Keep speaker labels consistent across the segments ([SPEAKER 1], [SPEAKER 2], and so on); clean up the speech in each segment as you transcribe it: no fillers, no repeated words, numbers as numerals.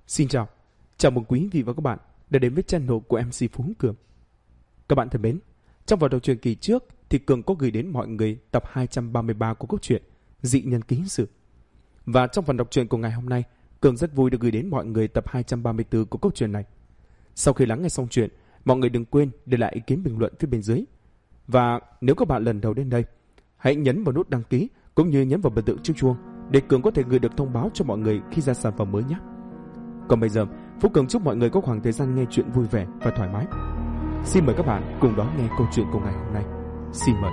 [SPEAKER 1] Xin chào mừng quý vị và các bạn đã đến với channel của MC Phú Cường. Các bạn thân mến, trong vào đầu truyện kỳ trước thì Cường có gửi đến mọi người tập 233 của câu chuyện Dị Nhân Ký Sự. Và trong phần đọc truyện của ngày hôm nay, Cường rất vui được gửi đến mọi người tập 234 của câu chuyện này. Sau khi lắng nghe xong chuyện, mọi người đừng quên để lại ý kiến bình luận phía bên dưới. Và nếu các bạn lần đầu đến đây, hãy nhấn vào nút đăng ký cũng như nhấn vào biểu tượng chiếc chuông để Cường có thể gửi được thông báo cho mọi người khi ra sản phẩm mới nhé. Còn bây giờ, Phú Cường chúc mọi người có khoảng thời gian nghe chuyện vui vẻ và thoải mái. Xin mời các bạn cùng đón nghe câu chuyện của ngày hôm nay. Xin mời.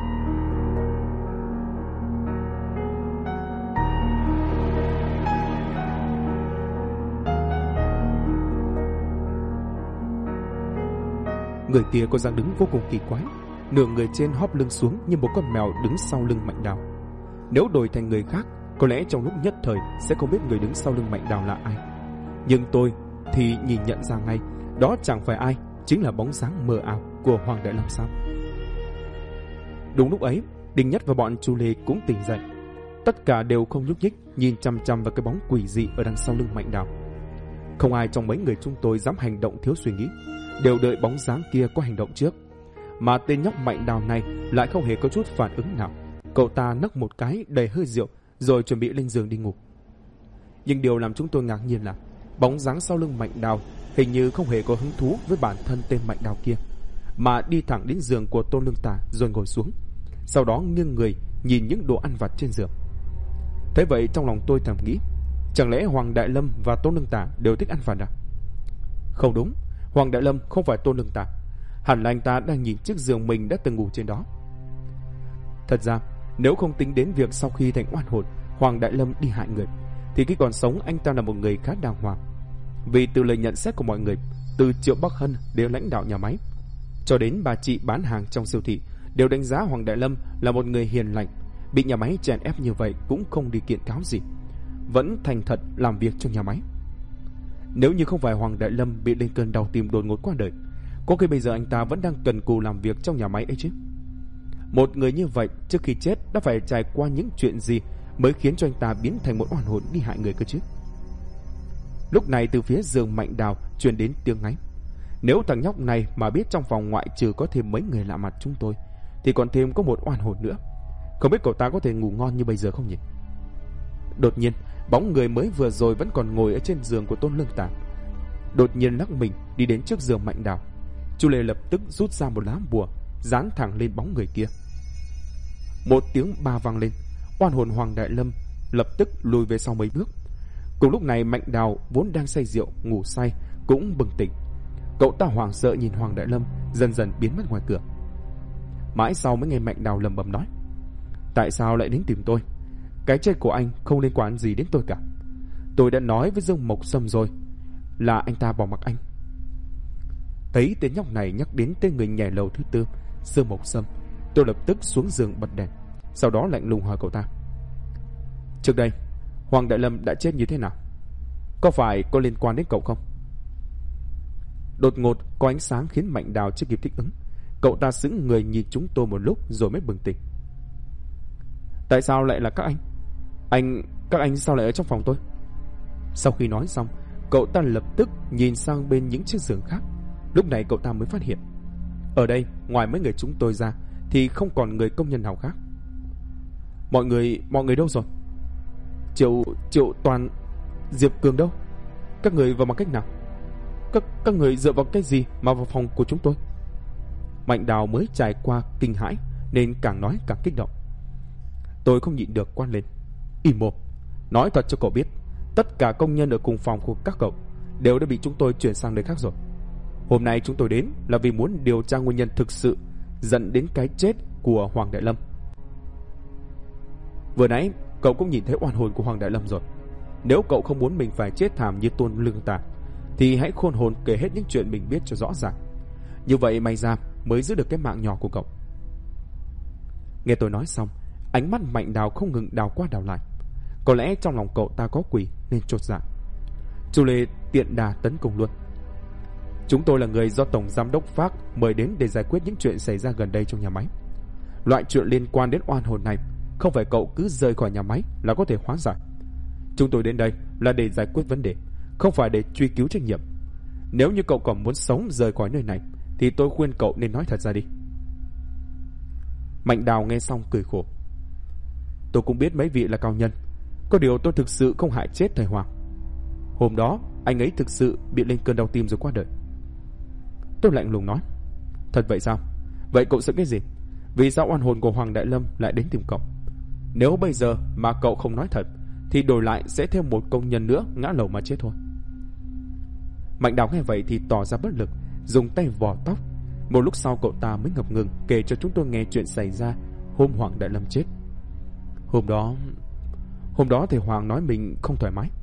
[SPEAKER 1] Người kia có dáng đứng vô cùng kỳ quái, nửa người trên hóp lưng xuống như một con mèo đứng sau lưng Mạnh Đào. Nếu đổi thành người khác, có lẽ trong lúc nhất thời sẽ không biết người đứng sau lưng Mạnh Đào là ai. Nhưng tôi thì nhìn nhận ra ngay, đó chẳng phải ai, chính là bóng dáng mờ ảo của Hoàng Đại Lâm sao. Đúng lúc ấy, Đinh Nhất và bọn Chu Lê cũng tỉnh dậy. Tất cả đều không nhúc nhích, nhìn chằm chằm vào cái bóng quỷ dị ở đằng sau lưng Mạnh Đào. Không ai trong mấy người chúng tôi dám hành động thiếu suy nghĩ, đều đợi bóng dáng kia có hành động trước. Mà tên nhóc Mạnh Đào này lại không hề có chút phản ứng nào. Cậu ta nấc một cái đầy hơi rượu rồi chuẩn bị lên giường đi ngủ. Nhưng điều làm chúng tôi ngạc nhiên là bóng dáng sau lưng Mạnh Đào hình như không hề có hứng thú với bản thân tên Mạnh Đào kia, mà đi thẳng đến giường của Tôn Lương Tà rồi ngồi xuống, sau đó nghiêng người nhìn những đồ ăn vặt trên giường. Thế vậy trong lòng tôi thầm nghĩ, chẳng lẽ Hoàng Đại Lâm và Tôn Lương Tà đều thích ăn vặt à? Không đúng, Hoàng Đại Lâm không phải Tôn Lương Tà, hẳn là anh ta đang nhìn chiếc giường mình đã từng ngủ trên đó. Thật ra nếu không tính đến việc sau khi thành oan hồn Hoàng Đại Lâm đi hại người, thì khi còn sống anh ta là một người khá đàng hoàng. Vì từ lời nhận xét của mọi người, từ Triệu Bắc Hân đến lãnh đạo nhà máy, cho đến bà chị bán hàng trong siêu thị, đều đánh giá Hoàng Đại Lâm là một người hiền lành. Bị nhà máy chèn ép như vậy cũng không đi kiện cáo gì, vẫn thành thật làm việc trong nhà máy. Nếu như không phải Hoàng Đại Lâm bị lên cơn đau tim đột ngột qua đời, có khi bây giờ anh ta vẫn đang cần cù làm việc trong nhà máy ấy chứ. Một người như vậy trước khi chết đã phải trải qua những chuyện gì mới khiến cho anh ta biến thành một oan hồn đi hại người cơ chứ? Lúc này từ phía giường Mạnh Đào truyền đến tiếng ngáy. Nếu thằng nhóc này mà biết trong phòng ngoại trừ có thêm mấy người lạ mặt chúng tôi, thì còn thêm có một oan hồn nữa. Không biết cậu ta có thể ngủ ngon như bây giờ không nhỉ? Đột nhiên bóng người mới vừa rồi vẫn còn ngồi ở trên giường của Tôn Lương Tà đột nhiên lắc mình đi đến trước giường Mạnh Đào. Chu Lê lập tức rút ra một lá bùa dán thẳng lên bóng người kia. Một tiếng ba vang lên, oan hồn Hoàng Đại Lâm lập tức lùi về sau mấy bước. Cùng lúc này Mạnh Đào vốn đang say rượu ngủ say cũng bừng tỉnh. Cậu ta hoảng sợ nhìn Hoàng Đại Lâm dần dần biến mất ngoài cửa. Mãi sau mới nghe Mạnh Đào lẩm bẩm nói: tại sao lại đến tìm tôi? Cái chết của anh không liên quan gì đến tôi cả. Tôi đã nói với Dương Mộc Sâm rồi là anh ta bỏ mặc anh. Thấy tên nhóc này nhắc đến tên người nhảy lầu thứ tư, Dương Mộc Sâm, tôi lập tức xuống giường bật đèn, sau đó lạnh lùng hỏi cậu ta: trước đây Hoàng Đại Lâm đã chết như thế nào? Có phải có liên quan đến cậu không? Đột ngột có ánh sáng khiến Mạnh Đào chưa kịp thích ứng. Cậu ta sững người nhìn chúng tôi một lúc rồi mới bừng tỉnh. Tại sao lại là các anh? Các anh sao lại ở trong phòng tôi? Sau khi nói xong, cậu ta lập tức nhìn sang bên những chiếc giường khác. Lúc này cậu ta mới phát hiện, ở đây ngoài mấy người chúng tôi ra thì không còn người công nhân nào khác. Mọi người đâu rồi? Triệu Toàn, Diệp Cường đâu? Các người vào bằng cách nào? Các người dựa vào cái gì mà vào phòng của chúng tôi? Mạnh Đào mới trải qua kinh hãi nên càng nói càng kích động. Tôi không nhịn được quát lên: im mồm! Nói thật cho cậu biết, tất cả công nhân ở cùng phòng của các cậu đều đã bị chúng tôi chuyển sang nơi khác rồi. Hôm nay chúng tôi đến là vì muốn điều tra nguyên nhân thực sự dẫn đến cái chết của Hoàng Đại Lâm. Vừa nãy cậu cũng nhìn thấy oan hồn của Hoàng Đại Lâm rồi. Nếu cậu không muốn mình phải chết thảm như Tôn Lương Tà, thì hãy khôn hồn kể hết những chuyện mình biết cho rõ ràng. Như vậy may ra mới giữ được cái mạng nhỏ của cậu. Nghe tôi nói xong, ánh mắt Mạnh Đào không ngừng đào qua đào lại. Có lẽ trong lòng cậu ta có quỷ nên chột dạ. Chu Lê tiện đà tấn công luôn: chúng tôi là người do Tổng Giám đốc Phác mời đến để giải quyết những chuyện xảy ra gần đây trong nhà máy. Loại chuyện liên quan đến oan hồn này không phải cậu cứ rời khỏi nhà máy là có thể hóa giải. Chúng tôi đến đây là để giải quyết vấn đề, không phải để truy cứu trách nhiệm. Nếu như cậu còn muốn sống rời khỏi nơi này thì tôi khuyên cậu nên nói thật ra đi. Mạnh Đào nghe xong cười khổ. Tôi cũng biết mấy vị là cao nhân, có điều tôi thực sự không hại chết thầy Hoàng. Hôm đó anh ấy thực sự bị lên cơn đau tim rồi qua đời. Tôi lạnh lùng nói. Thật vậy sao? Vậy cậu sợ cái gì? Vì sao oan hồn của Hoàng Đại Lâm lại đến tìm cậu? Nếu bây giờ mà cậu không nói thật thì đổi lại sẽ thêm một công nhân nữa ngã lầu mà chết thôi. Mạnh Đào nghe vậy thì tỏ ra bất lực, dùng tay vò tóc. Một lúc sau cậu ta mới ngập ngừng kể cho chúng tôi nghe chuyện xảy ra hôm Hoàng Đại Lâm chết. Hôm đó thầy Hoàng nói mình không thoải mái.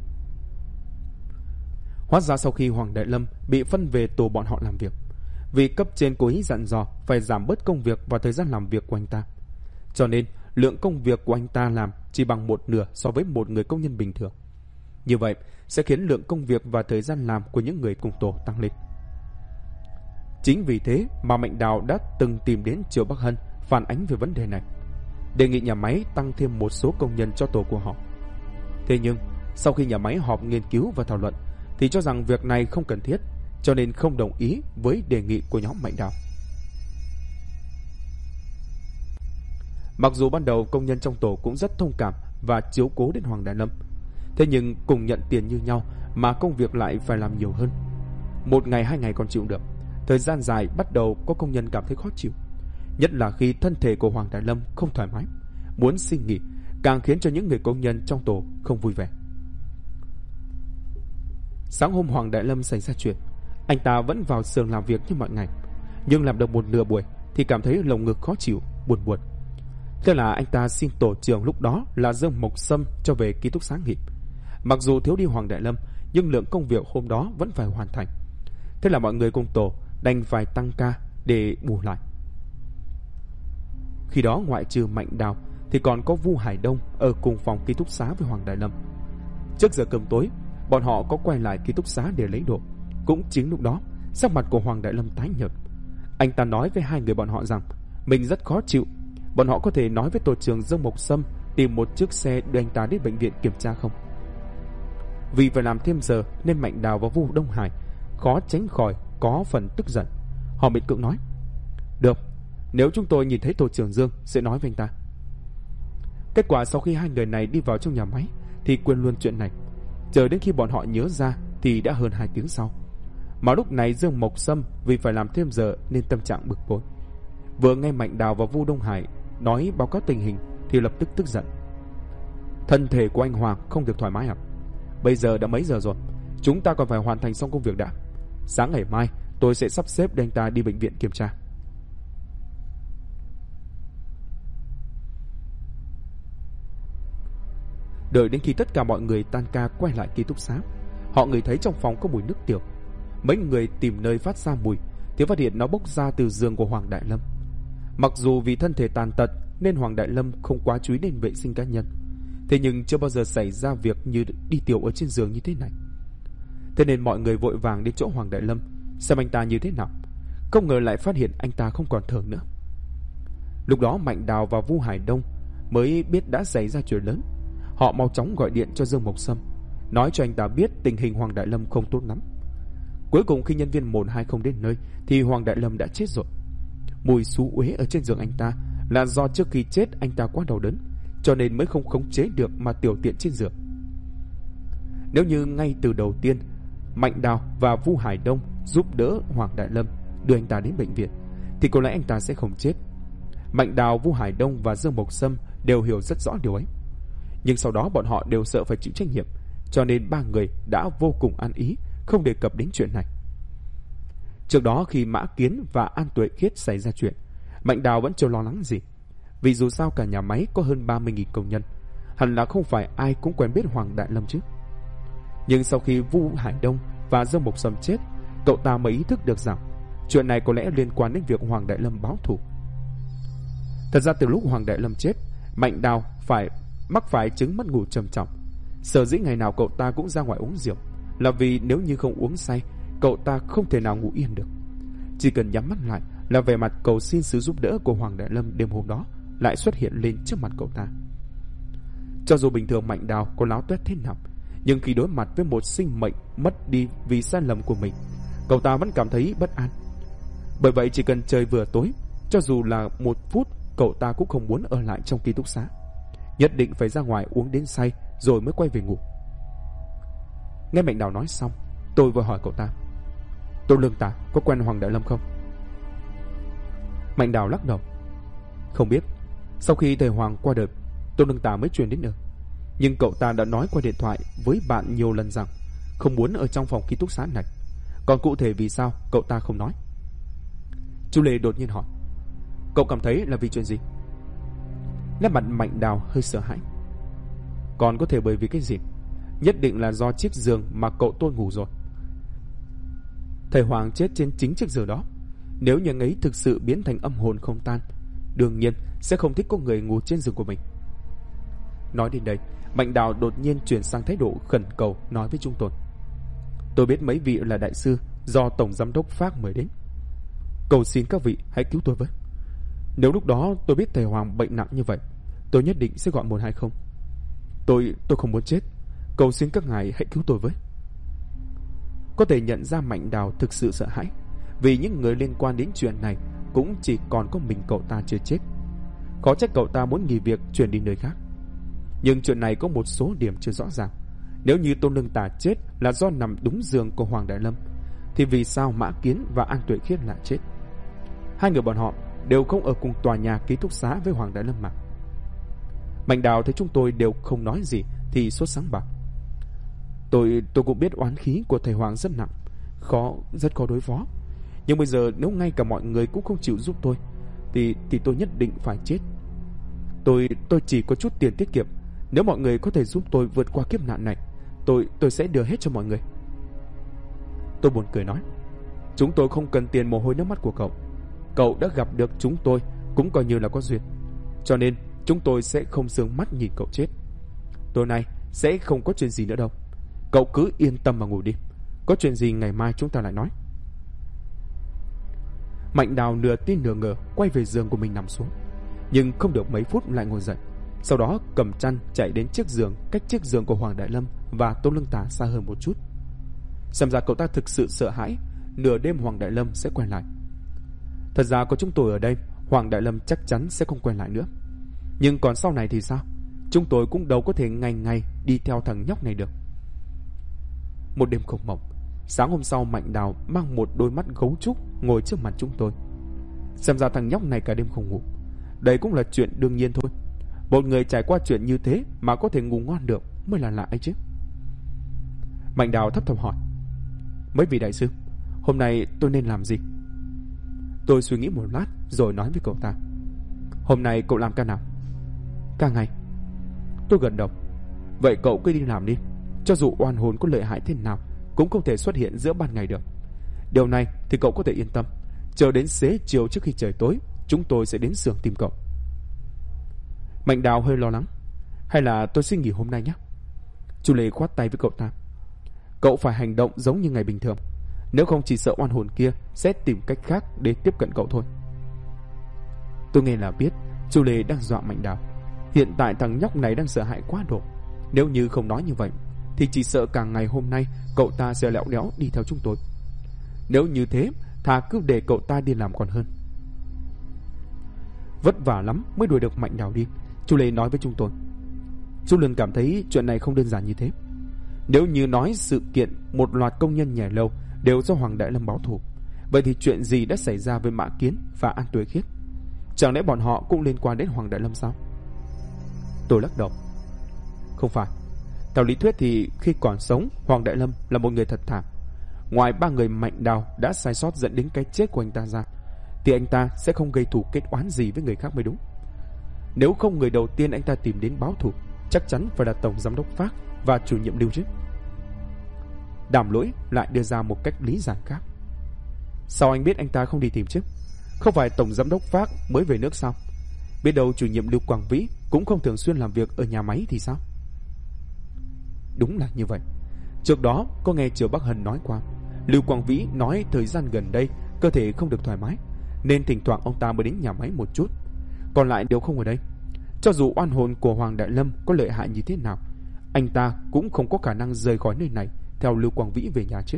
[SPEAKER 1] Hóa ra sau khi Hoàng Đại Lâm bị phân về tổ bọn họ làm việc, vì cấp trên cố ý dặn dò phải giảm bớt công việc và thời gian làm việc của anh ta, cho nên lượng công việc của anh ta làm chỉ bằng một nửa so với một người công nhân bình thường. Như vậy sẽ khiến lượng công việc và thời gian làm của những người cùng tổ tăng lên. Chính vì thế mà Mạnh Đào đã từng tìm đến Triệu Bắc Hân phản ánh về vấn đề này, đề nghị nhà máy tăng thêm một số công nhân cho tổ của họ. Thế nhưng sau khi nhà máy họp nghiên cứu và thảo luận thì cho rằng việc này không cần thiết, cho nên không đồng ý với đề nghị của nhóm Mạnh Đào. Mặc dù ban đầu công nhân trong tổ cũng rất thông cảm và chiếu cố đến Hoàng Đại Lâm, thế nhưng cùng nhận tiền như nhau mà công việc lại phải làm nhiều hơn. Một ngày 2 ngày còn chịu được, thời gian dài bắt đầu có công nhân cảm thấy khó chịu, nhất là khi thân thể của Hoàng Đại Lâm không thoải mái, muốn xin nghỉ, càng khiến cho những người công nhân trong tổ không vui vẻ. Sáng hôm Hoàng Đại Lâm xảy ra chuyện, anh ta vẫn vào xưởng làm việc như mọi ngày, nhưng làm được một nửa buổi thì cảm thấy lồng ngực khó chịu, buồn buồn. Thế là anh ta xin tổ trưởng lúc đó là Dương Mộc Sâm cho về ký túc xá nghỉ. Mặc dù thiếu đi Hoàng Đại Lâm, nhưng lượng công việc hôm đó vẫn phải hoàn thành. Thế là mọi người cùng tổ đành phải tăng ca để bù lại. Khi đó ngoại trừ Mạnh Đào thì còn có Vu Hải Đông ở cùng phòng ký túc xá với Hoàng Đại Lâm. Trước giờ cơm tối, bọn họ có quay lại ký túc xá để lấy đồ. Cũng chính lúc đó, sắc mặt của Hoàng Đại Lâm tái nhợt. Anh ta nói với hai người bọn họ rằng mình rất khó chịu. Bọn họ có thể nói với tổ trưởng Dương Mộc Sâm tìm một chiếc xe đưa anh ta đến bệnh viện kiểm tra không? Vì phải làm thêm giờ nên Mạnh Đào và Vu Đông Hải khó tránh khỏi có phần tức giận. Họ miễn cưỡng nói: Được, nếu chúng tôi nhìn thấy tổ trưởng Dương sẽ nói với anh ta. Kết quả sau khi hai người này đi vào trong nhà máy thì quên luôn chuyện này. Chờ đến khi bọn họ nhớ ra thì đã hơn 2 tiếng sau. Mà lúc này Dương Mộc Sâm vì phải làm thêm giờ nên tâm trạng bực bội. Vừa nghe Mạnh Đào và Vu Đông Hải nói báo cáo tình hình thì lập tức tức giận. Thân thể của anh Hoàng không được thoải mái à? Bây giờ đã mấy giờ rồi, chúng ta còn phải hoàn thành xong công việc đã. Sáng ngày mai tôi sẽ sắp xếp để anh ta đi bệnh viện kiểm tra. Đợi đến khi tất cả mọi người tan ca quay lại ký túc xá, họ ngửi thấy trong phòng có mùi nước tiểu. Mấy người tìm nơi phát ra mùi thì phát hiện nó bốc ra từ giường của Hoàng Đại Lâm. Mặc dù vì thân thể tàn tật nên Hoàng Đại Lâm không quá chú ý đến vệ sinh cá nhân, thế nhưng chưa bao giờ xảy ra việc như đi tiểu ở trên giường như thế này. Thế nên mọi người vội vàng đến chỗ Hoàng Đại Lâm xem anh ta như thế nào. Không ngờ lại phát hiện anh ta không còn thở nữa. Lúc đó Mạnh Đào và Vu Hải Đông mới biết đã xảy ra chuyện lớn. Họ mau chóng gọi điện cho Dương Mộc Sâm, nói cho anh ta biết tình hình Hoàng Đại Lâm không tốt lắm. Cuối cùng khi nhân viên 120 đến nơi thì Hoàng Đại Lâm đã chết rồi. Mùi xú uế ở trên giường anh ta là do trước khi chết anh ta quá đau đớn, cho nên mới không khống chế được mà tiểu tiện trên giường. Nếu như ngay từ đầu tiên Mạnh Đào và Vu Hải Đông giúp đỡ Hoàng Đại Lâm đưa anh ta đến bệnh viện thì có lẽ anh ta sẽ không chết. Mạnh Đào, Vu Hải Đông và Dương Mộc Sâm đều hiểu rất rõ điều ấy. Nhưng sau đó bọn họ đều sợ phải chịu trách nhiệm, cho nên ba người đã vô cùng ăn ý không đề cập đến chuyện này. Trước đó khi Mã Kiến và An Tuệ Khiết xảy ra chuyện, Mạnh Đào vẫn chưa lo lắng gì, vì dù sao cả nhà máy có hơn 30.000 công nhân, hẳn là không phải ai cũng quen biết Hoàng Đại Lâm chứ. Nhưng sau khi Vu Hải Đông và Dương Mộc Sâm chết, cậu ta mới ý thức được rằng chuyện này có lẽ liên quan đến việc Hoàng Đại Lâm báo thù. Thật ra từ lúc Hoàng Đại Lâm chết, Mạnh Đào mắc phải chứng mất ngủ trầm trọng. Sở dĩ ngày nào cậu ta cũng ra ngoài uống rượu là vì nếu như không uống say, cậu ta không thể nào ngủ yên được. Chỉ cần nhắm mắt lại là vẻ mặt cầu xin sự giúp đỡ của Hoàng Đại Lâm đêm hôm đó lại xuất hiện lên trước mặt cậu ta. Cho dù bình thường Mạnh Đào có láo tuét thế nào, Nhưng khi đối mặt với một sinh mệnh mất đi vì sai lầm của mình, cậu ta vẫn cảm thấy bất an. Bởi vậy chỉ cần trời vừa tối, cho dù là 1 phút, cậu ta cũng không muốn ở lại trong ký túc xá. Nhất định phải ra ngoài uống đến say rồi mới quay về ngủ. Nghe Mạnh Đào nói xong, tôi vừa hỏi cậu ta: Tô Lương Tà có quen Hoàng Đại Lâm không? Mạnh Đào lắc đầu: Không biết. Sau khi thầy Hoàng qua đời, Tô Lương Tà mới truyền đến nơi. Nhưng cậu ta đã nói qua điện thoại với bạn nhiều lần rằng không muốn ở trong phòng ký túc xá này. Còn cụ thể vì sao cậu ta không nói. Chu Lê đột nhiên hỏi: Cậu cảm thấy là vì chuyện gì? Nét mặt Mạnh Đào hơi sợ hãi. Còn có thể bởi vì cái gì? Nhất định là do chiếc giường mà cậu tôi ngủ rồi. Thầy Hoàng chết trên chính chiếc giường đó. Nếu như anh ấy thực sự biến thành âm hồn không tan, đương nhiên sẽ không thích có người ngủ trên giường của mình. Nói đến đây, Mạnh Đào đột nhiên chuyển sang thái độ khẩn cầu, nói với chúng tôi: Tôi biết mấy vị là đại sư do Tổng Giám đốc Phác mời đến. Cầu xin các vị hãy cứu tôi với. Nếu lúc đó tôi biết thầy Hoàng bệnh nặng như vậy, tôi nhất định sẽ gọi 120. Tôi không muốn chết. Cầu xin các ngài hãy cứu tôi với. Có thể nhận ra Mạnh Đào thực sự sợ hãi, vì những người liên quan đến chuyện này cũng chỉ còn có mình cậu ta chưa chết. Khó trách cậu ta muốn nghỉ việc chuyển đi nơi khác. Nhưng chuyện này có một số điểm chưa rõ ràng. Nếu như Tôn Lương Tà chết là do nằm đúng giường của Hoàng Đại Lâm, thì vì sao Mã Kiến và An Tuệ Khiết lại chết? Hai người bọn họ đều không ở cùng tòa nhà ký túc xá với Hoàng Đại Lâm mà. Mạnh Đào thấy chúng tôi đều không nói gì thì sốt sắng bảo: Tôi cũng biết oán khí của thầy Hoàng rất nặng, rất khó đối phó. Nhưng bây giờ nếu ngay cả mọi người cũng không chịu giúp tôi, thì tôi nhất định phải chết. Tôi chỉ có chút tiền tiết kiệm. Nếu mọi người có thể giúp tôi vượt qua kiếp nạn này, tôi sẽ đưa hết cho mọi người. Tôi buồn cười nói: Chúng tôi không cần tiền mồ hôi nước mắt của cậu. Cậu đã gặp được chúng tôi cũng coi như là có duyên. Cho nên chúng tôi sẽ không dương mắt nhìn cậu chết. Tối nay sẽ không có chuyện gì nữa đâu. Cậu cứ yên tâm mà ngủ đi. Có chuyện gì ngày mai chúng ta lại nói. Mạnh Đào nửa tin nửa ngờ quay về giường của mình nằm xuống. Nhưng không được mấy phút lại ngồi dậy. Sau đó cầm chăn chạy đến chiếc giường cách chiếc giường của Hoàng Đại Lâm và Tôn Lương Tà xa hơn một chút. Xem ra cậu ta thực sự sợ hãi nửa đêm Hoàng Đại Lâm sẽ quay lại. Thật ra có chúng tôi ở đây, Hoàng Đại Lâm chắc chắn sẽ không quay lại nữa. Nhưng còn sau này thì sao? Chúng tôi cũng đâu có thể ngày ngày đi theo thằng nhóc này được. Một đêm không mộng, sáng hôm sau Mạnh Đào mang một đôi mắt gấu trúc ngồi trước mặt chúng tôi. Xem ra thằng nhóc này cả đêm không ngủ. Đây cũng là chuyện đương nhiên thôi. Một người trải qua chuyện như thế mà có thể ngủ ngon được mới là lạ ấy chứ. Mạnh Đào thấp thỏm hỏi: Mấy vị đại sư, hôm nay tôi nên làm gì? Tôi suy nghĩ một lát rồi nói với cậu ta: Hôm nay cậu làm ca nào? Ca ngày. Tôi gật đầu: Vậy cậu cứ đi làm đi. Cho dù oan hồn có lợi hại thế nào cũng không thể xuất hiện giữa ban ngày được. Điều này thì cậu có thể yên tâm. Chờ đến xế chiều trước khi trời tối, chúng tôi sẽ đến xưởng tìm cậu. Mạnh Đào hơi lo lắng: Hay là tôi xin nghỉ hôm nay nhé? Chu Lê khoát tay với cậu ta: Cậu phải hành động giống như ngày bình thường. Nếu không chỉ sợ oan hồn kia sẽ tìm cách khác để tiếp cận cậu thôi. Tôi nghe là biết Chu Lê đang dọa Mạnh Đào. Hiện tại thằng nhóc này đang sợ hãi quá độ. Nếu như không nói như vậy thì chỉ sợ càng ngày hôm nay cậu ta sẽ lẹo đéo đi theo chúng tôi. Nếu như thế, thà cứ để cậu ta đi làm còn hơn. Vất vả lắm mới đuổi được Mạnh Đào đi, Chu Lê nói với chúng tôi. Chu Lương cảm thấy chuyện này không đơn giản như thế. Nếu như nói sự kiện một loạt công nhân nhảy lầu đều do Hoàng Đại Lâm báo thù, vậy thì chuyện gì đã xảy ra với Mã Kiến và An Tuệ Khiết? Chẳng lẽ bọn họ cũng liên quan đến Hoàng Đại Lâm sao? Tôi lắc đầu: Không phải. Theo lý thuyết thì khi còn sống, Hoàng Đại Lâm là một người thật thà. Ngoài 3 người Mạnh Đào đã sai sót dẫn đến cái chết của anh ta ra, thì anh ta sẽ không gây thù kết oán gì với người khác mới đúng. Nếu không, người đầu tiên anh ta tìm đến báo thù chắc chắn phải là Tổng Giám đốc Phác và chủ nhiệm Lưu chứ. Đàm Lỗi lại đưa ra một cách lý giải khác: Sao anh biết anh ta không đi tìm chứ? Không phải Tổng Giám đốc Phác mới về nước sao? Biết đâu chủ nhiệm Lưu Quang Vĩ cũng không thường xuyên làm việc ở nhà máy thì sao? Đúng là như vậy. Trước đó có nghe Triều Bắc Hân nói qua, Lưu Quang Vĩ nói thời gian gần đây cơ thể không được thoải mái, nên thỉnh thoảng ông ta mới đến nhà máy một chút. Còn lại đều không ở đây. Cho dù oan hồn của Hoàng Đại Lâm có lợi hại như thế nào, anh ta cũng không có khả năng rời khỏi nơi này theo Lưu Quang Vĩ về nhà chứ.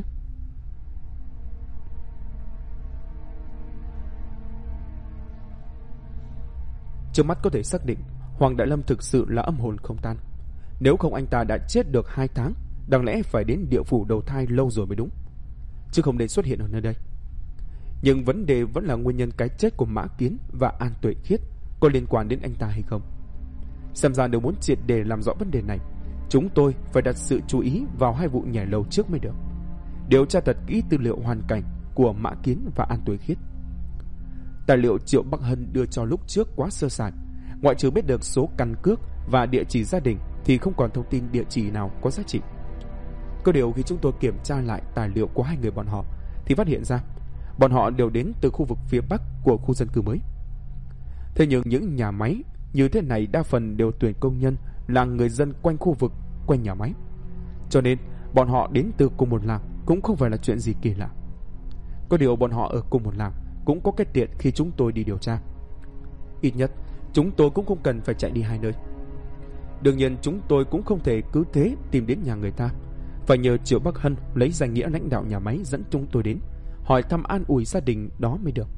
[SPEAKER 1] Trước mắt có thể xác định Hoàng Đại Lâm thực sự là âm hồn không tan. Nếu không anh ta đã chết được 2 tháng, đáng lẽ phải đến địa phủ đầu thai lâu rồi mới đúng, chứ không nên xuất hiện ở nơi đây. Nhưng vấn đề vẫn là nguyên nhân cái chết của Mã Kiến và An Tuệ Khiết có liên quan đến anh ta hay không. Xem ra nếu muốn triệt để làm rõ vấn đề này, chúng tôi phải đặt sự chú ý vào 2 vụ nhảy lầu trước mới được. Điều tra thật kỹ tư liệu hoàn cảnh của Mã Kiến và An Tuệ Khiết. Tài liệu Triệu Bắc Hân đưa cho lúc trước quá sơ sài, ngoại trừ biết được số căn cước và địa chỉ gia đình thì không còn thông tin địa chỉ nào có giá trị. Có điều khi chúng tôi kiểm tra lại tài liệu của 2 người bọn họ thì phát hiện ra bọn họ đều đến từ khu vực phía bắc của khu dân cư mới. Thế nhưng những nhà máy như thế này đa phần đều tuyển công nhân là người dân quanh khu vực, quanh nhà máy. Cho nên bọn họ đến từ cùng một làng cũng không phải là chuyện gì kỳ lạ. Có điều bọn họ ở cùng một làng cũng có cái tiện khi chúng tôi đi điều tra. Ít nhất chúng tôi cũng không cần phải chạy đi 2 nơi. Đương nhiên chúng tôi cũng không thể cứ thế tìm đến nhà người ta, phải nhờ Triệu Bắc Hân lấy danh nghĩa lãnh đạo nhà máy dẫn chúng tôi đến, hỏi thăm an ủi gia đình đó mới được.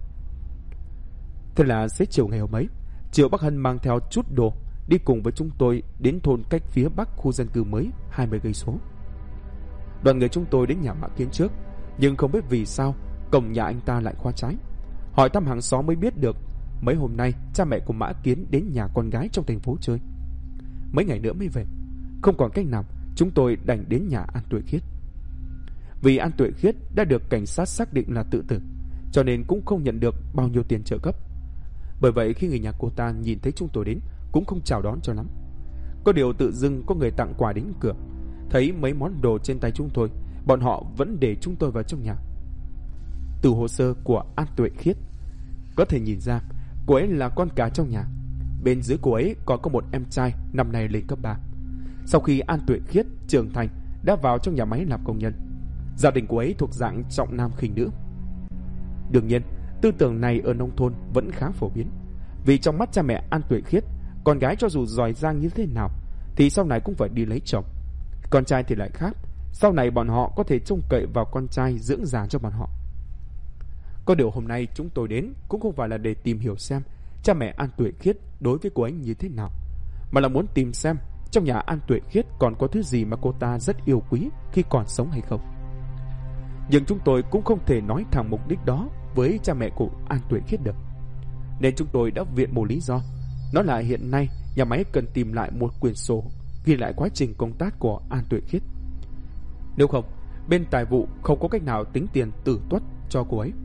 [SPEAKER 1] Thế là xế chiều ngày hôm ấy, Triệu Bắc Hân mang theo chút đồ đi cùng với chúng tôi đến thôn cách phía bắc khu dân cư mới 20 cây số. Đoàn người chúng tôi đến nhà Mã Kiến trước, nhưng không biết vì sao cổng nhà anh ta lại khóa trái. Hỏi thăm hàng xóm mới biết được mấy hôm nay cha mẹ của Mã Kiến đến nhà con gái trong thành phố chơi, mấy ngày nữa mới về. Không còn cách nào, chúng tôi đành đến nhà An Tuệ Khiết. Vì An Tuệ Khiết đã được cảnh sát xác định là tự tử, cho nên cũng không nhận được bao nhiêu tiền trợ cấp. Bởi vậy khi người nhà cô ta nhìn thấy chúng tôi đến cũng không chào đón cho lắm. Có điều tự dưng có người tặng quà đến cửa. Thấy mấy món đồ trên tay chúng tôi, bọn họ vẫn để chúng tôi vào trong nhà. Từ hồ sơ của An Tuệ Khiết có thể nhìn ra cô ấy là con cả trong nhà. Bên dưới cô ấy còn có một em trai năm nay lên cấp 3. Sau khi An Tuệ Khiết trưởng thành đã vào trong nhà máy làm công nhân. Gia đình cô ấy thuộc dạng trọng nam khinh nữ. Đương nhiên tư tưởng này ở nông thôn vẫn khá phổ biến. Vì trong mắt cha mẹ An Tuệ Khiết, con gái cho dù giỏi giang như thế nào thì sau này cũng phải đi lấy chồng. Con trai thì lại khác, sau này bọn họ có thể trông cậy vào con trai dưỡng già cho bọn họ. Có điều hôm nay chúng tôi đến cũng không phải là để tìm hiểu xem cha mẹ An Tuệ Khiết đối với cô ấy như thế nào, mà là muốn tìm xem trong nhà An Tuệ Khiết còn có thứ gì mà cô ta rất yêu quý khi còn sống hay không. Nhưng chúng tôi cũng không thể nói thẳng mục đích đó với cha mẹ của An Tuệ Khiết được, nên chúng tôi đã viện một lý do. Đó là hiện nay nhà máy cần tìm lại một quyển sổ ghi lại quá trình công tác của An Tuệ Khiết. Nếu không, bên tài vụ không có cách nào tính tiền tử tuất cho cô ấy.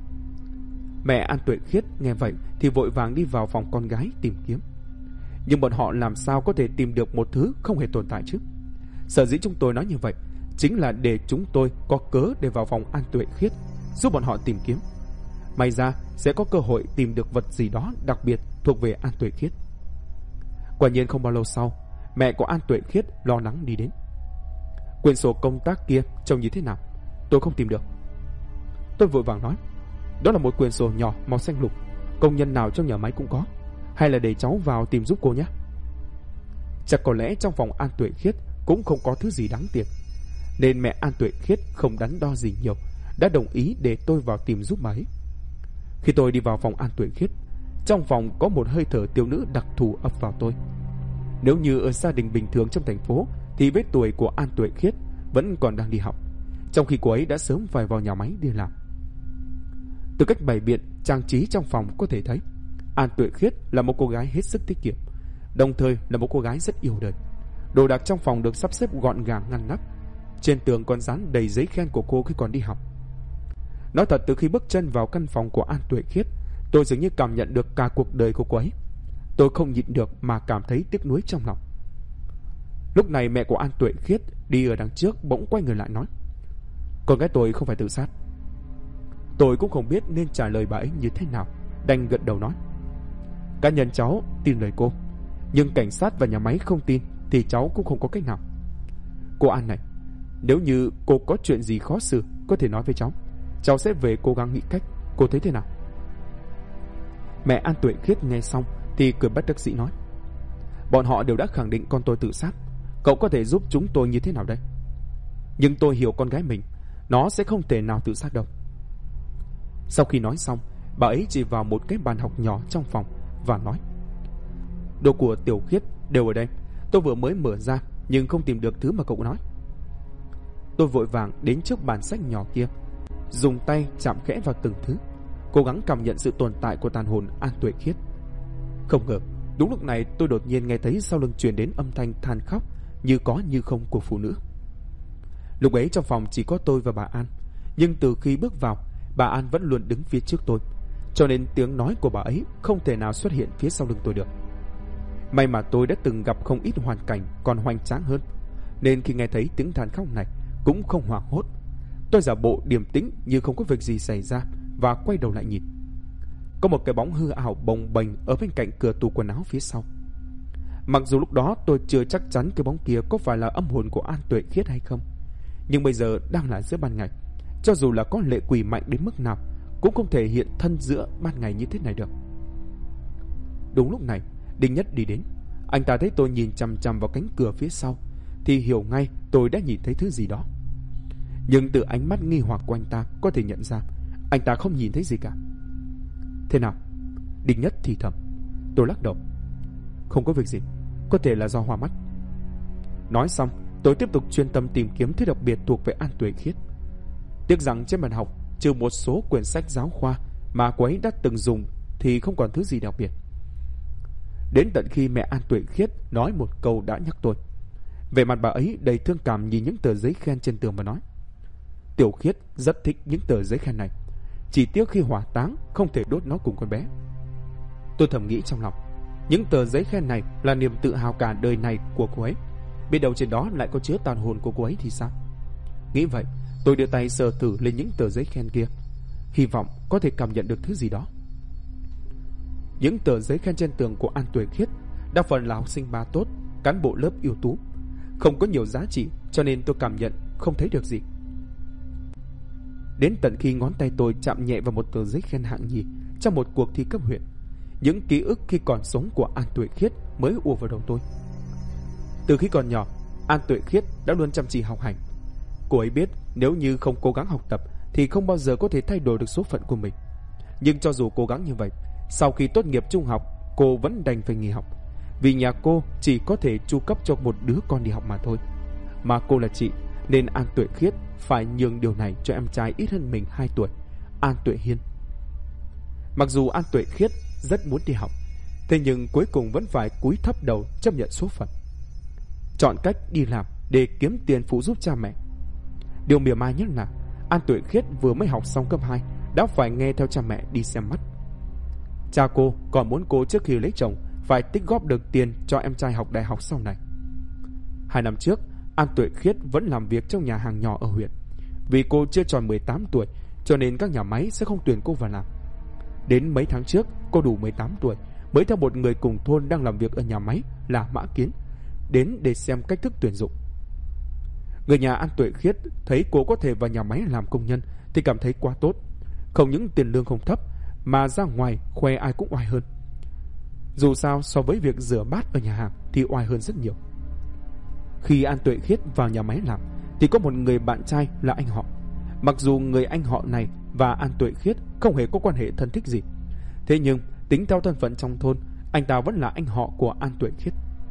[SPEAKER 1] Mẹ An Tuệ Khiết nghe vậy thì vội vàng đi vào phòng con gái tìm kiếm. Nhưng bọn họ làm sao có thể tìm được một thứ không hề tồn tại chứ? Sở dĩ chúng tôi nói như vậy chính là để chúng tôi có cớ để vào phòng An Tuệ Khiết, giúp bọn họ tìm kiếm. May ra sẽ có cơ hội tìm được vật gì đó đặc biệt thuộc về An Tuệ Khiết. Quả nhiên không bao lâu sau, mẹ của An Tuệ Khiết lo lắng đi đến. Quyển sổ công tác kia trông như thế nào? Tôi không tìm được. Tôi vội vàng nói, đó là một quyển sổ nhỏ màu xanh lục, công nhân nào trong nhà máy cũng có. Hay là để cháu vào tìm giúp cô nhé. Chắc có lẽ trong phòng An Tuệ Khiết cũng không có thứ gì đáng tiền, nên mẹ An Tuệ Khiết không đắn đo gì nhiều, đã đồng ý để tôi vào tìm giúp bà ấy. Khi tôi đi vào phòng An Tuệ Khiết, trong phòng có một hơi thở thiếu nữ đặc thù ập vào tôi. Nếu như ở gia đình bình thường trong thành phố thì với tuổi của An Tuệ Khiết vẫn còn đang đi học, trong khi cô ấy đã sớm phải vào nhà máy đi làm. Từ cách bày biện trang trí trong phòng có thể thấy An Tuệ Khiết là một cô gái hết sức tiết kiệm, đồng thời là một cô gái rất yêu đời. Đồ đạc trong phòng được sắp xếp gọn gàng ngăn nắp. Trên tường còn dán đầy giấy khen của cô khi còn đi học. Nói thật, từ khi bước chân vào căn phòng của An Tuệ Khiết, tôi dường như cảm nhận được cả cuộc đời của cô ấy. Tôi không nhịn được mà cảm thấy tiếc nuối trong lòng. Lúc này mẹ của An Tuệ Khiết đi ở đằng trước bỗng quay người lại nói, con gái tôi không phải tự sát. Tôi cũng không biết nên trả lời bà ấy như thế nào, đành gật đầu nói, cá nhân cháu tin lời cô, nhưng cảnh sát và nhà máy không tin thì cháu cũng không có cách nào. Cô An này, nếu như cô có chuyện gì khó xử có thể nói với cháu sẽ về cố gắng nghĩ cách. Cô thấy thế nào? Mẹ An Tuệ Khiết nghe xong thì cười bất đắc dĩ nói, bọn họ đều đã khẳng định con tôi tự sát, Cậu có thể giúp chúng tôi như thế nào đây? Nhưng tôi hiểu con gái mình, nó sẽ không thể nào tự sát đâu. Sau khi nói xong, bà ấy chỉ vào một cái bàn học nhỏ trong phòng và nói: Đồ của Tiểu Khiết đều ở đây. Tôi vừa mới mở ra nhưng không tìm được thứ mà cậu nói. Tôi vội vàng đến trước bàn sách nhỏ kia, dùng tay chạm khẽ vào từng thứ, cố gắng cảm nhận sự tồn tại của tàn hồn An Tuệ Khiết. Không ngờ, đúng lúc này tôi đột nhiên nghe thấy sau lưng truyền đến âm thanh than khóc như có như không của phụ nữ. Lúc ấy trong phòng chỉ có tôi và bà An, nhưng từ khi bước vào, bà An vẫn luôn đứng phía trước tôi, cho nên tiếng nói của bà ấy không thể nào xuất hiện phía sau lưng tôi được. May mà tôi đã từng gặp không ít hoàn cảnh còn hoành tráng hơn, nên khi nghe thấy tiếng than khóc này cũng không hoảng hốt. Tôi giả bộ điềm tĩnh như không có việc gì xảy ra và quay đầu lại nhìn. Có một cái bóng hư ảo bồng bềnh ở bên cạnh cửa tủ quần áo phía sau. Mặc dù lúc đó tôi chưa chắc chắn cái bóng kia có phải là âm hồn của An Tuệ Khiết hay không, nhưng bây giờ đang là giữa ban ngày, cho dù là có lệ quỷ mạnh đến mức nào cũng không thể hiện thân giữa ban ngày như thế này được. Đúng lúc này, Đinh Nhất đi đến. Anh ta thấy tôi nhìn chằm chằm vào cánh cửa phía sau thì hiểu ngay tôi đã nhìn thấy thứ gì đó. Nhưng từ ánh mắt nghi hoặc của anh ta có thể nhận ra anh ta không nhìn thấy gì cả. Thế nào? Đinh Nhất thì thầm. Tôi lắc đầu. Không có việc gì, có thể là do hoa mắt. Nói xong, tôi tiếp tục chuyên tâm tìm kiếm thứ đặc biệt thuộc về An Tuệ Khiết. Tiếc rằng trên bàn học, trừ một số quyển sách giáo khoa mà cô ấy đã từng dùng thì không còn thứ gì đặc biệt. Đến tận khi mẹ An Tuệ Khiết nói một câu đã nhắc tôi. Vẻ mặt bà ấy đầy thương cảm nhìn những tờ giấy khen trên tường và nói: Tiểu Khiết rất thích những tờ giấy khen này, chỉ tiếc khi hỏa táng không thể đốt nó cùng con bé. Tôi thầm nghĩ trong lòng, những tờ giấy khen này là niềm tự hào cả đời này của cô ấy, biết đâu trên đó lại có chứa tàn hồn của cô ấy thì sao? Nghĩ vậy, tôi đưa tay sờ thử lên những tờ giấy khen kia, hy vọng có thể cảm nhận được thứ gì đó. Những tờ giấy khen trên tường của An Tuệ Khiết đa phần là học sinh ba tốt, cán bộ lớp ưu tú, không có nhiều giá trị, cho nên tôi cảm nhận không thấy được gì. Đến tận khi ngón tay tôi chạm nhẹ vào một tờ giấy khen hạng nhì trong một cuộc thi cấp huyện, những ký ức khi còn sống của An Tuệ Khiết mới ùa vào đầu tôi. Từ khi còn nhỏ, An Tuệ Khiết đã luôn chăm chỉ học hành. Cô ấy biết nếu như không cố gắng học tập thì không bao giờ có thể thay đổi được số phận của mình. Nhưng cho dù cố gắng như vậy, sau khi tốt nghiệp trung học, cô vẫn đành phải nghỉ học, vì nhà cô chỉ có thể chu cấp cho một đứa con đi học mà thôi. Mà cô là chị, nên An Tuệ Khiết phải nhường điều này cho em trai ít hơn mình 2 tuổi, An Tuệ Hiên. Mặc dù An Tuệ Khiết rất muốn đi học, thế nhưng cuối cùng vẫn phải cúi thấp đầu chấp nhận số phận, chọn cách đi làm để kiếm tiền phụ giúp cha mẹ. Điều mỉa mai nhất là An Tuệ Khiết vừa mới học xong cấp 2 đã phải nghe theo cha mẹ đi xem mắt. Cha cô còn muốn cô trước khi lấy chồng phải tích góp được tiền cho em trai học đại học sau này. 2 năm trước, An Tuệ Khiết vẫn làm việc trong nhà hàng nhỏ ở huyện. Vì cô chưa tròn 18 tuổi, cho nên các nhà máy sẽ không tuyển cô vào làm. Đến mấy tháng trước, cô đủ 18 tuổi, mới theo một người cùng thôn đang làm việc ở nhà máy là Mã Kiến đến để xem cách thức tuyển dụng. Người nhà An Tuệ Khiết thấy cô có thể vào nhà máy làm công nhân thì cảm thấy quá tốt. Không những tiền lương không thấp, mà ra ngoài khoe ai cũng oai hơn. Dù sao, so với việc rửa bát ở nhà hàng thì oai hơn rất nhiều. Khi An Tuệ Khiết vào nhà máy làm thì có một người bạn trai là anh họ. Mặc dù người anh họ này và An Tuệ Khiết không hề có quan hệ thân thích gì, thế nhưng tính theo thân phận trong thôn, anh ta vẫn là anh họ của An Tuệ Khiết.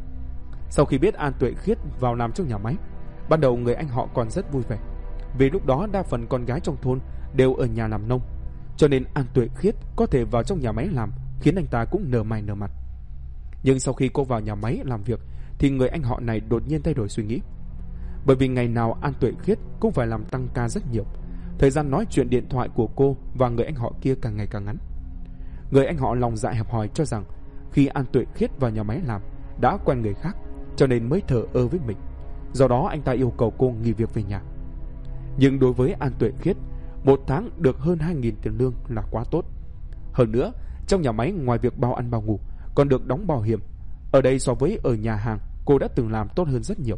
[SPEAKER 1] Sau khi biết An Tuệ Khiết vào làm trong nhà máy, ban đầu người anh họ còn rất vui vẻ, vì lúc đó đa phần con gái trong thôn đều ở nhà làm nông, cho nên An Tuệ Khiết có thể vào trong nhà máy làm khiến anh ta cũng nở mày nở mặt. Nhưng sau khi cô vào nhà máy làm việc thì người anh họ này đột nhiên thay đổi suy nghĩ. Bởi vì ngày nào An Tuệ Khiết cũng phải làm tăng ca rất nhiều, thời gian nói chuyện điện thoại của cô và người anh họ kia càng ngày càng ngắn. Người anh họ lòng dạ hẹp hòi cho rằng khi An Tuệ Khiết vào nhà máy làm đã quen người khác, cho nên mới thờ ơ với mình. Do đó anh ta yêu cầu cô nghỉ việc về nhà. Nhưng đối với An Tuệ Khiết, 1 tháng được hơn 2.000 tiền lương là quá tốt. Hơn nữa, trong nhà máy ngoài việc bao ăn bao ngủ còn được đóng bảo hiểm. Ở đây so với ở nhà hàng, cô đã từng làm tốt hơn rất nhiều.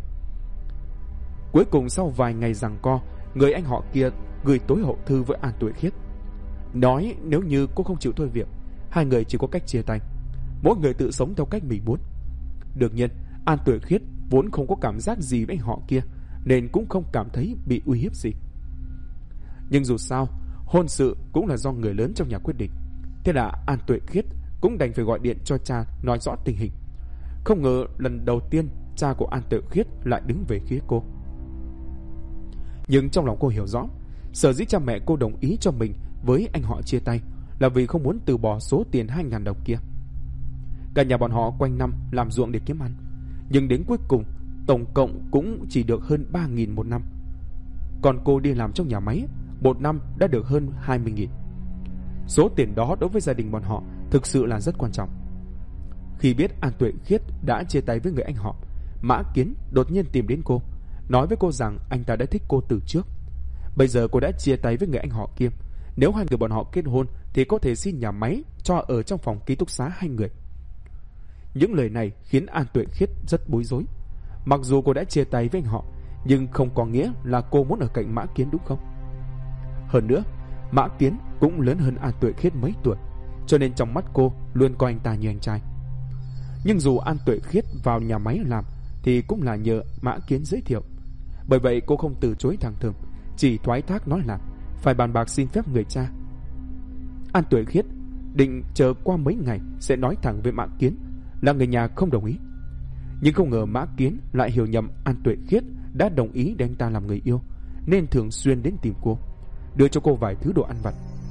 [SPEAKER 1] Cuối cùng sau vài ngày giằng co, người anh họ kia gửi tối hậu thư với An Tuệ Khiết, nói nếu như cô không chịu thôi việc, hai người chỉ có cách chia tay, mỗi người tự sống theo cách mình muốn. Đương nhiên, An Tuệ Khiết vốn không có cảm giác gì với họ kia, nên cũng không cảm thấy bị uy hiếp gì. Nhưng dù sao, hôn sự cũng là do người lớn trong nhà quyết định. Thế là An Tuệ Khiết cũng đành phải gọi điện cho cha nói rõ tình hình. Không ngờ lần đầu tiên cha của An Tuệ Khiết lại đứng về phía cô. Nhưng trong lòng cô hiểu rõ, sở dĩ cha mẹ cô đồng ý cho mình với anh họ chia tay là vì không muốn từ bỏ số tiền 2.000 đồng kia. Cả nhà bọn họ quanh năm làm ruộng để kiếm ăn, nhưng đến cuối cùng tổng cộng cũng chỉ được hơn 3.000 một năm. Còn cô đi làm trong nhà máy, một năm đã được hơn 20.000. Số tiền đó đối với gia đình bọn họ thực sự là rất quan trọng. Khi biết An Tuệ Khiết đã chia tay với người anh họ, Mã Kiến đột nhiên tìm đến cô, nói với cô rằng anh ta đã thích cô từ trước. Bây giờ cô đã chia tay với người anh họ kia, nếu hai người bọn họ kết hôn thì có thể xin nhà máy cho ở trong phòng ký túc xá hai người. Những lời này khiến An Tuệ Khiết rất bối rối. Mặc dù cô đã chia tay với anh họ, nhưng không có nghĩa là cô muốn ở cạnh Mã Kiến, đúng không? Hơn nữa, Mã Kiến cũng lớn hơn An Tuệ Khiết mấy tuổi, cho nên trong mắt cô luôn coi anh ta như anh trai. Nhưng dù An Tuệ Khiết vào nhà máy làm thì cũng là nhờ Mã Kiến giới thiệu. Bởi vậy cô không từ chối thẳng thừng, chỉ thoái thác nói là phải bàn bạc xin phép người cha. An Tuệ Khiết định chờ qua mấy ngày sẽ nói thẳng với Mã Kiến là người nhà không đồng ý. Nhưng không ngờ Mã Kiến lại hiểu nhầm An Tuệ Khiết đã đồng ý để anh ta làm người yêu, nên thường xuyên đến tìm cô, đưa cho cô vài thứ đồ ăn vặt.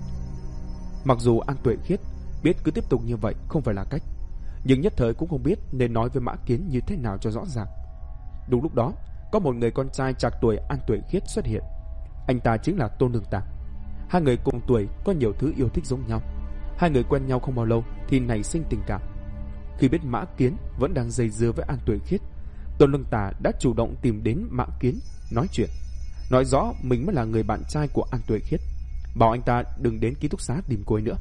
[SPEAKER 1] Mặc dù An Tuệ Khiết biết cứ tiếp tục như vậy không phải là cách, nhưng nhất thời cũng không biết nên nói với Mã Kiến như thế nào cho rõ ràng. Đúng lúc đó, có một người con trai trạc tuổi An Tuệ Khiết xuất hiện. Anh ta chính là Tôn Lương Tà. Hai người cùng tuổi, có nhiều thứ yêu thích giống nhau. Hai người quen nhau không bao lâu thì nảy sinh tình cảm. Khi biết Mã Kiến vẫn đang dây dưa với An Tuệ Khiết, Tôn Lương Tà đã chủ động tìm đến Mã Kiến nói chuyện, nói rõ mình mới là người bạn trai của An Tuệ Khiết, bảo anh ta đừng đến ký túc xá tìm cô ấy nữa.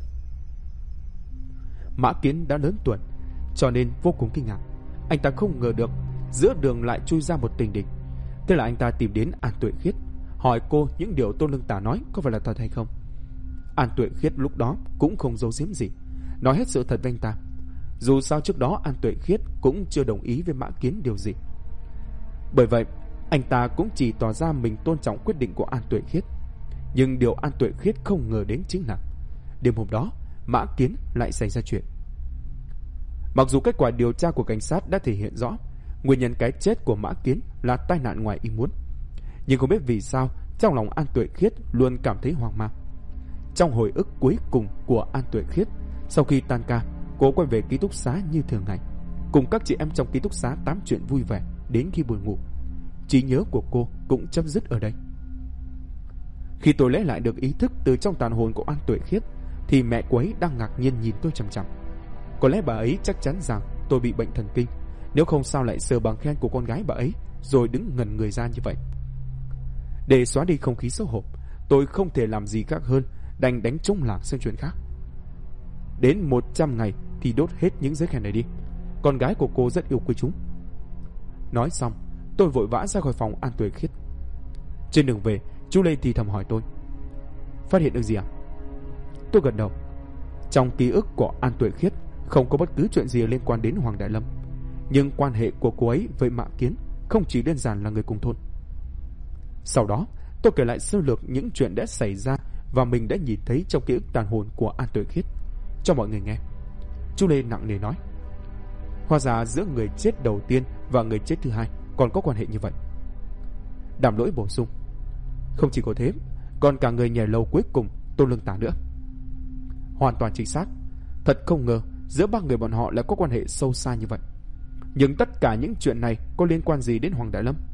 [SPEAKER 1] Mã Kiến đã lớn tuổi, cho nên vô cùng kinh ngạc. Anh ta không ngờ được giữa đường lại chui ra một tình địch. Thế là anh ta tìm đến An Tuệ Khiết, hỏi cô những điều Tôn Lương Tà nói có phải là thật hay không. An Tuệ Khiết lúc đó cũng không giấu giếm gì, nói hết sự thật với anh ta. Dù sao trước đó An Tuệ Khiết cũng chưa đồng ý với Mã Kiến điều gì. Bởi vậy anh ta cũng chỉ tỏ ra mình tôn trọng quyết định của An Tuệ Khiết. Nhưng điều An Tuệ Khiết không ngờ đến chính là đêm hôm đó Mã Kiến lại xảy ra chuyện. Mặc dù kết quả điều tra của cảnh sát đã thể hiện rõ nguyên nhân cái chết của Mã Kiến là tai nạn ngoài ý muốn, nhưng không biết vì sao trong lòng An Tuệ Khiết luôn cảm thấy hoang mang. Trong hồi ức cuối cùng của An Tuệ Khiết, sau khi tan ca, cô quay về ký túc xá như thường ngày, cùng các chị em trong ký túc xá tám chuyện vui vẻ đến khi buồn ngủ. Trí nhớ của cô cũng chấm dứt ở đây. Khi tôi lấy lại được ý thức từ trong tàn hồn của An Tuệ Khiết, thì mẹ cô ấy đang ngạc nhiên nhìn tôi chằm chằm. Có lẽ bà ấy chắc chắn rằng tôi bị bệnh thần kinh, nếu không sao lại sờ bằng khen của con gái bà ấy rồi đứng ngẩn người ra như vậy. Để xóa đi không khí xấu hổ, tôi không thể làm gì khác hơn đành đánh trống lảng sang chuyện khác. Đến 100 ngày thì đốt hết những giấy khen này đi, con gái của cô rất yêu quý chúng. Nói xong, tôi vội vã ra khỏi phòng An Tuệ Khiết. Trên đường về, chú Lê thì thầm hỏi tôi: phát hiện được gì à? Tôi gật đầu. Trong ký ức của An Tuệ Khiết không có bất cứ chuyện gì liên quan đến Hoàng Đại Lâm, nhưng quan hệ của cô ấy với Mã Kiến không chỉ đơn giản là người cùng thôn. Sau đó, tôi kể lại sơ lược những chuyện đã xảy ra và mình đã nhìn thấy trong ký ức tàn hồn của An Tuệ Khiết cho mọi người nghe. Chú Lê nặng nề nói: hóa ra giữa người chết đầu tiên và người chết thứ hai còn có quan hệ như vậy. Đàm Lỗi bổ sung: không chỉ có thế, còn cả người nhảy lầu cuối cùng, Tôn Lương Tà nữa. Hoàn toàn chính xác. Thật không ngờ giữa ba người bọn họ lại có quan hệ sâu xa như vậy. Nhưng tất cả những chuyện này có liên quan gì đến Hoàng Đại Lâm?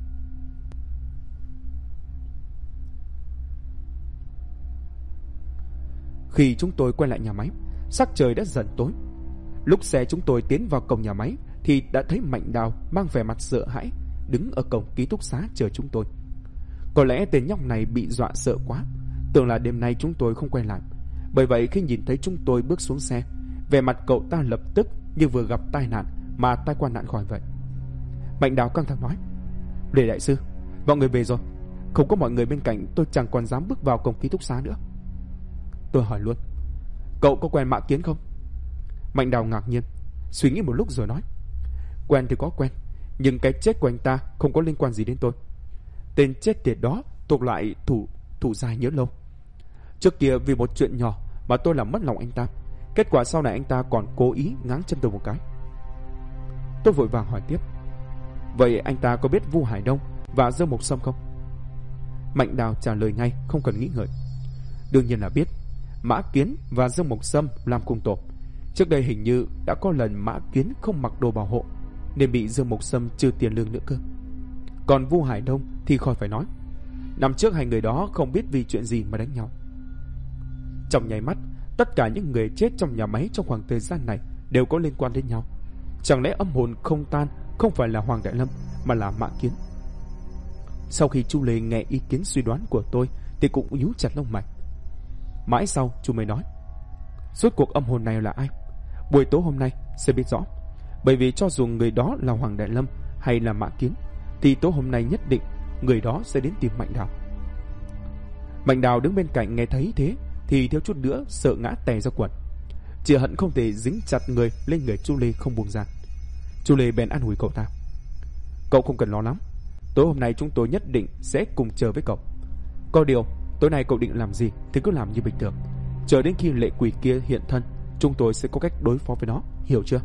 [SPEAKER 1] Khi chúng tôi quay lại nhà máy, sắc trời đã dần tối. Lúc xe chúng tôi tiến vào cổng nhà máy thì đã thấy Mạnh Đào mang vẻ mặt sợ hãi đứng ở cổng ký túc xá chờ chúng tôi. Có lẽ tên nhóc này bị dọa sợ quá, tưởng là đêm nay chúng tôi không quay lại. Bởi vậy khi nhìn thấy chúng tôi bước xuống xe, vẻ mặt cậu ta lập tức như vừa gặp tai nạn mà tai qua nạn khỏi vậy. Mạnh Đào căng thẳng nói: Lê đại sư, mọi người về rồi. Không có mọi người bên cạnh tôi chẳng còn dám bước vào cổng ký túc xá nữa. Tôi hỏi luôn: cậu có quen Mã Kiến không? Mạnh Đào ngạc nhiên, suy nghĩ một lúc rồi nói: quen thì có quen, Nhưng cái chết của anh ta không có liên quan gì đến tôi. Tên chết tiệt đó thuộc lại thủ dài nhớ lâu. Trước kia vì một chuyện nhỏ mà tôi làm mất lòng anh ta. Kết quả sau này anh ta còn cố ý ngáng chân tôi một cái. Tôi vội vàng hỏi tiếp: vậy anh ta có biết Vu Hải Đông và Dương Mộc Sâm không? Mạnh Đào trả lời ngay, không cần nghĩ ngợi: đương nhiên là biết. Mã Kiến và Dương Mộc Sâm làm cùng tổ. Trước đây hình như đã có lần Mã Kiến không mặc đồ bảo hộ nên bị Dương Mộc Sâm trừ tiền lương nữa cơ. Còn Vu Hải Đông thì khỏi phải nói. Năm trước hai người đó không biết vì chuyện gì mà đánh nhau. Trong nháy mắt, tất cả những người chết trong nhà máy trong khoảng thời gian này đều có liên quan đến nhau. Chẳng lẽ âm hồn không tan không phải là Hoàng Đại Lâm mà là Mã Kiến? Sau khi Chu Lê nghe ý kiến suy đoán của tôi thì cũng nhíu chặt lông mày. Mãi sau chú mới nói: rốt cuộc âm hồn này là ai? Buổi tối hôm nay sẽ biết rõ. Bởi vì cho dù người đó là Hoàng Đại Lâm hay là Mã Kiến thì tối hôm nay nhất định người đó sẽ đến tìm Mạnh Đào. Mạnh Đào đứng bên cạnh nghe thấy thế thì thiếu chút nữa sợ ngã tè ra quần. Chỉ hận không thể dính chặt người lên người Chu Lê không buông ra. Chu Lê bèn an ủi cậu ta: cậu không cần lo lắng, tối hôm nay chúng tôi nhất định sẽ cùng chờ với cậu. Có điều tối nay cậu định làm gì thì cứ làm như bình thường. Chờ đến khi lệ quỷ kia hiện thân, chúng tôi sẽ có cách đối phó với nó, hiểu chưa?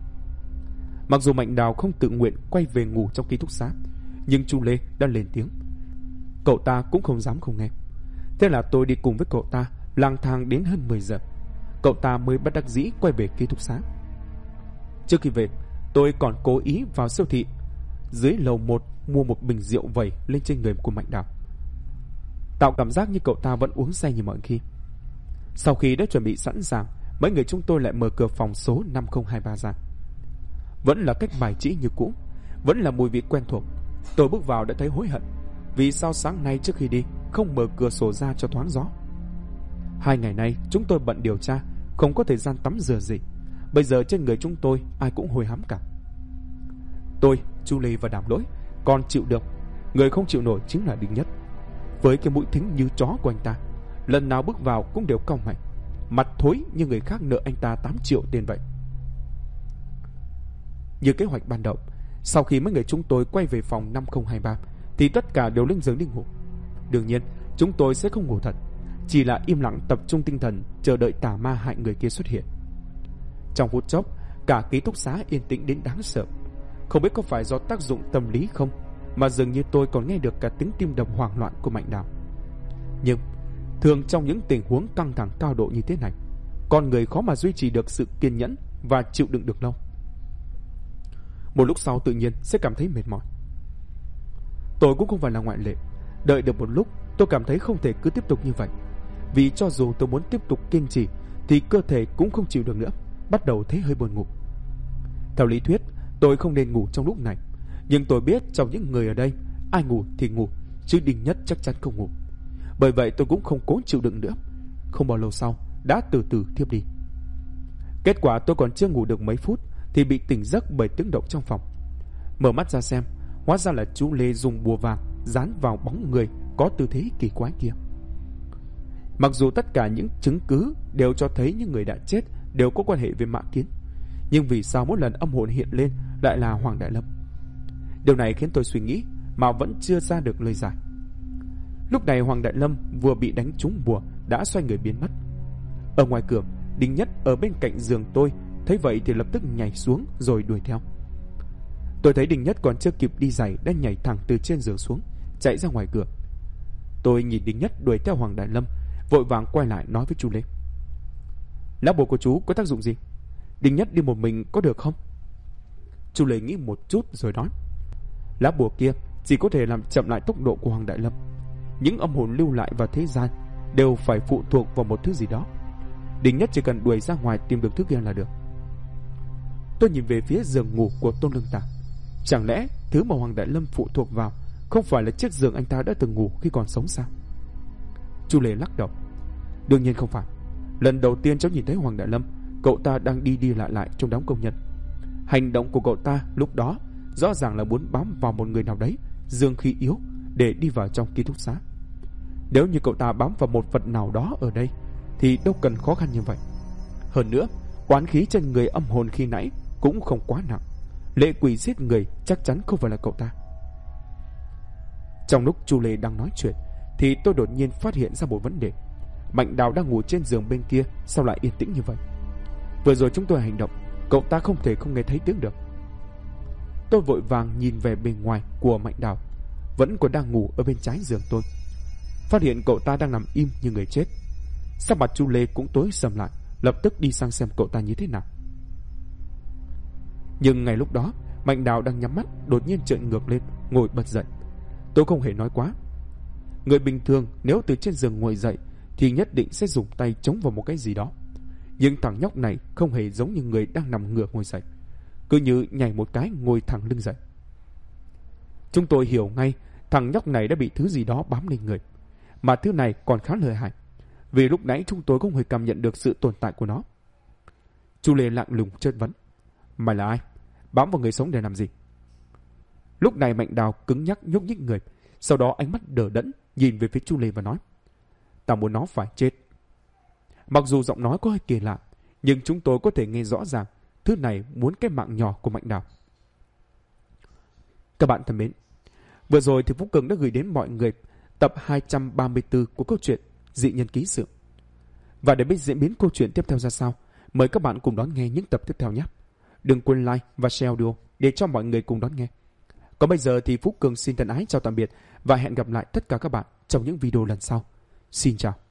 [SPEAKER 1] Mặc dù Mạnh Đào không tự nguyện quay về ngủ trong ký túc xá, nhưng Chu Lê đã lên tiếng. Cậu ta cũng không dám không nghe. Thế là tôi đi cùng với cậu ta lang thang đến hơn 10 giờ. Cậu ta mới bất đắc dĩ quay về ký túc xá. Trước khi về, tôi còn cố ý vào siêu thị dưới lầu 1 mua một bình rượu vẩy lên trên người của Mạnh Đào, tạo cảm giác như cậu ta vẫn uống say như mọi khi. Sau khi đã chuẩn bị sẵn sàng, mấy người chúng tôi lại mở cửa phòng số 5023 ra. Vẫn là cách bài trí như cũ, vẫn là mùi vị quen thuộc. Tôi bước vào đã thấy hối hận. Vì sao sáng nay trước khi đi không mở cửa sổ ra cho thoáng gió? 2 ngày nay chúng tôi bận điều tra, không có thời gian tắm rửa gì. Bây giờ trên người chúng tôi ai cũng hôi hám cả. Tôi, Chu Lê và Đàm Lỗi còn chịu được. Người không chịu nổi chính là Đinh Nhất. Với cái mũi thính như chó của anh ta, lần nào bước vào cũng đều cong mạnh, mặt thối như người khác nợ anh ta 8 triệu tiền vậy. Như kế hoạch ban đầu, sau khi mấy người chúng tôi quay về phòng 5023 thì tất cả đều lên giường đi ngủ. Đương nhiên chúng tôi sẽ không ngủ thật, chỉ là im lặng tập trung tinh thần chờ đợi tà ma hại người kia xuất hiện. Trong phút chốc, cả ký túc xá yên tĩnh đến đáng sợ. Không biết có phải do tác dụng tâm lý không, mà dường như tôi còn nghe được cả tiếng tim đập hoảng loạn của Mạnh Đào. Nhưng thường trong những tình huống căng thẳng cao độ như thế này, con người khó mà duy trì được sự kiên nhẫn và chịu đựng được lâu. Một lúc sau tự nhiên sẽ cảm thấy mệt mỏi. Tôi cũng không phải là ngoại lệ. Đợi được một lúc, tôi cảm thấy không thể cứ tiếp tục như vậy. Vì cho dù tôi muốn tiếp tục kiên trì thì cơ thể cũng không chịu được nữa, bắt đầu thấy hơi buồn ngủ. Theo lý thuyết, tôi không nên ngủ trong lúc này, nhưng tôi biết trong những người ở đây, ai ngủ thì ngủ, chứ Đinh Nhất chắc chắn không ngủ. Bởi vậy tôi cũng không cố chịu đựng nữa. Không bao lâu sau, đã từ từ thiếp đi. Kết quả tôi còn chưa ngủ được mấy phút thì bị tỉnh giấc bởi tiếng động trong phòng. Mở mắt ra xem, hóa ra là chú Lê dùng bùa vàng dán vào bóng người có tư thế kỳ quái kia. Mặc dù tất cả những chứng cứ đều cho thấy những người đã chết đều có quan hệ với Mã Kiến, nhưng vì sao mỗi lần âm hồn hiện lên lại là Hoàng Đại Lâm? Điều này khiến tôi suy nghĩ mà vẫn chưa ra được lời giải. Lúc này Hoàng Đại Lâm vừa bị đánh trúng bùa đã xoay người biến mất. Ở ngoài cửa, Đinh Nhất ở bên cạnh giường tôi thấy vậy thì lập tức nhảy xuống rồi đuổi theo. Tôi thấy Đinh Nhất còn chưa kịp đi giày đã nhảy thẳng từ trên giường xuống, chạy ra ngoài cửa. Tôi nhìn Đinh Nhất đuổi theo Hoàng Đại Lâm, vội vàng quay lại nói với chú Lê: lá bùa của chú có tác dụng gì? Đinh Nhất đi một mình có được không? Chú Lê nghĩ một chút rồi nói: lá bùa kia chỉ có thể làm chậm lại tốc độ của Hoàng Đại Lâm. Những âm hồn lưu lại vào thế gian đều phải phụ thuộc vào một thứ gì đó. Đinh Nhất chỉ cần đuổi ra ngoài tìm được thứ kia là được. Tôi nhìn về phía giường ngủ của Tôn Lương Tà. Chẳng lẽ thứ mà Hoàng Đại Lâm phụ thuộc vào không phải là chiếc giường anh ta đã từng ngủ khi còn sống sao? Chu Lê lắc đầu: đương nhiên không phải. Lần đầu tiên cháu nhìn thấy Hoàng Đại Lâm, cậu ta đang đi đi lại trong đám công nhân. Hành động của cậu ta lúc đó rõ ràng là muốn bám vào một người nào đấy dương khí yếu để đi vào trong ký túc xá. Nếu như cậu ta bám vào một vật nào đó ở đây thì đâu cần khó khăn như vậy. Hơn nữa, oán khí trên người âm hồn khi nãy cũng không quá nặng. Lệ quỷ giết người chắc chắn không phải là cậu ta. Trong lúc Chu Lê đang nói chuyện thì tôi đột nhiên phát hiện ra một vấn đề. Mạnh Đào đang ngủ trên giường bên kia, sao lại yên tĩnh như vậy? Vừa rồi chúng tôi hành động, cậu ta không thể không nghe thấy tiếng được. Tôi vội vàng nhìn về bên ngoài của Mạnh Đào, vẫn còn đang ngủ ở bên trái giường tôi. Phát hiện cậu ta đang nằm im như người chết. Sắc mặt Chu Lê cũng tối sầm lại, lập tức đi sang xem cậu ta như thế nào. Nhưng ngay lúc đó, Mạnh Đào đang nhắm mắt đột nhiên trợn ngược lên, ngồi bật dậy. Tôi không hề nói quá. Người bình thường nếu từ trên giường ngồi dậy thì nhất định sẽ dùng tay chống vào một cái gì đó. Nhưng thằng nhóc này không hề giống như người đang nằm ngửa ngồi dậy, cứ như nhảy một cái ngồi thẳng lưng dậy. Chúng tôi hiểu ngay thằng nhóc này đã bị thứ gì đó bám lên người, mà thứ này còn khá lợi hại, vì lúc nãy chúng tôi không hề cảm nhận được sự tồn tại của nó. Chu Lê lặng lùng chất vấn: Mày là ai? Bám vào người sống để làm gì? Lúc này Mạnh Đào cứng nhắc nhúc nhích người, sau đó ánh mắt đờ đẫn nhìn về phía Chu Lê và nói: Tao muốn nó phải chết. Mặc dù giọng nói có hơi kỳ lạ, nhưng chúng tôi có thể nghe rõ ràng thứ này muốn cái mạng nhỏ của Mạnh Đào. Các bạn thân mến, vừa rồi thì Phú Cường đã gửi đến mọi người tập 234 của câu chuyện Dị Nhân Ký Sự. Và để biết diễn biến câu chuyện tiếp theo ra sao, mời các bạn cùng đón nghe những tập tiếp theo nhé. Đừng quên like và share audio để cho mọi người cùng đón nghe. Còn bây giờ thì Phú Cường xin thân ái chào tạm biệt và hẹn gặp lại tất cả các bạn trong những video lần sau. Xin chào.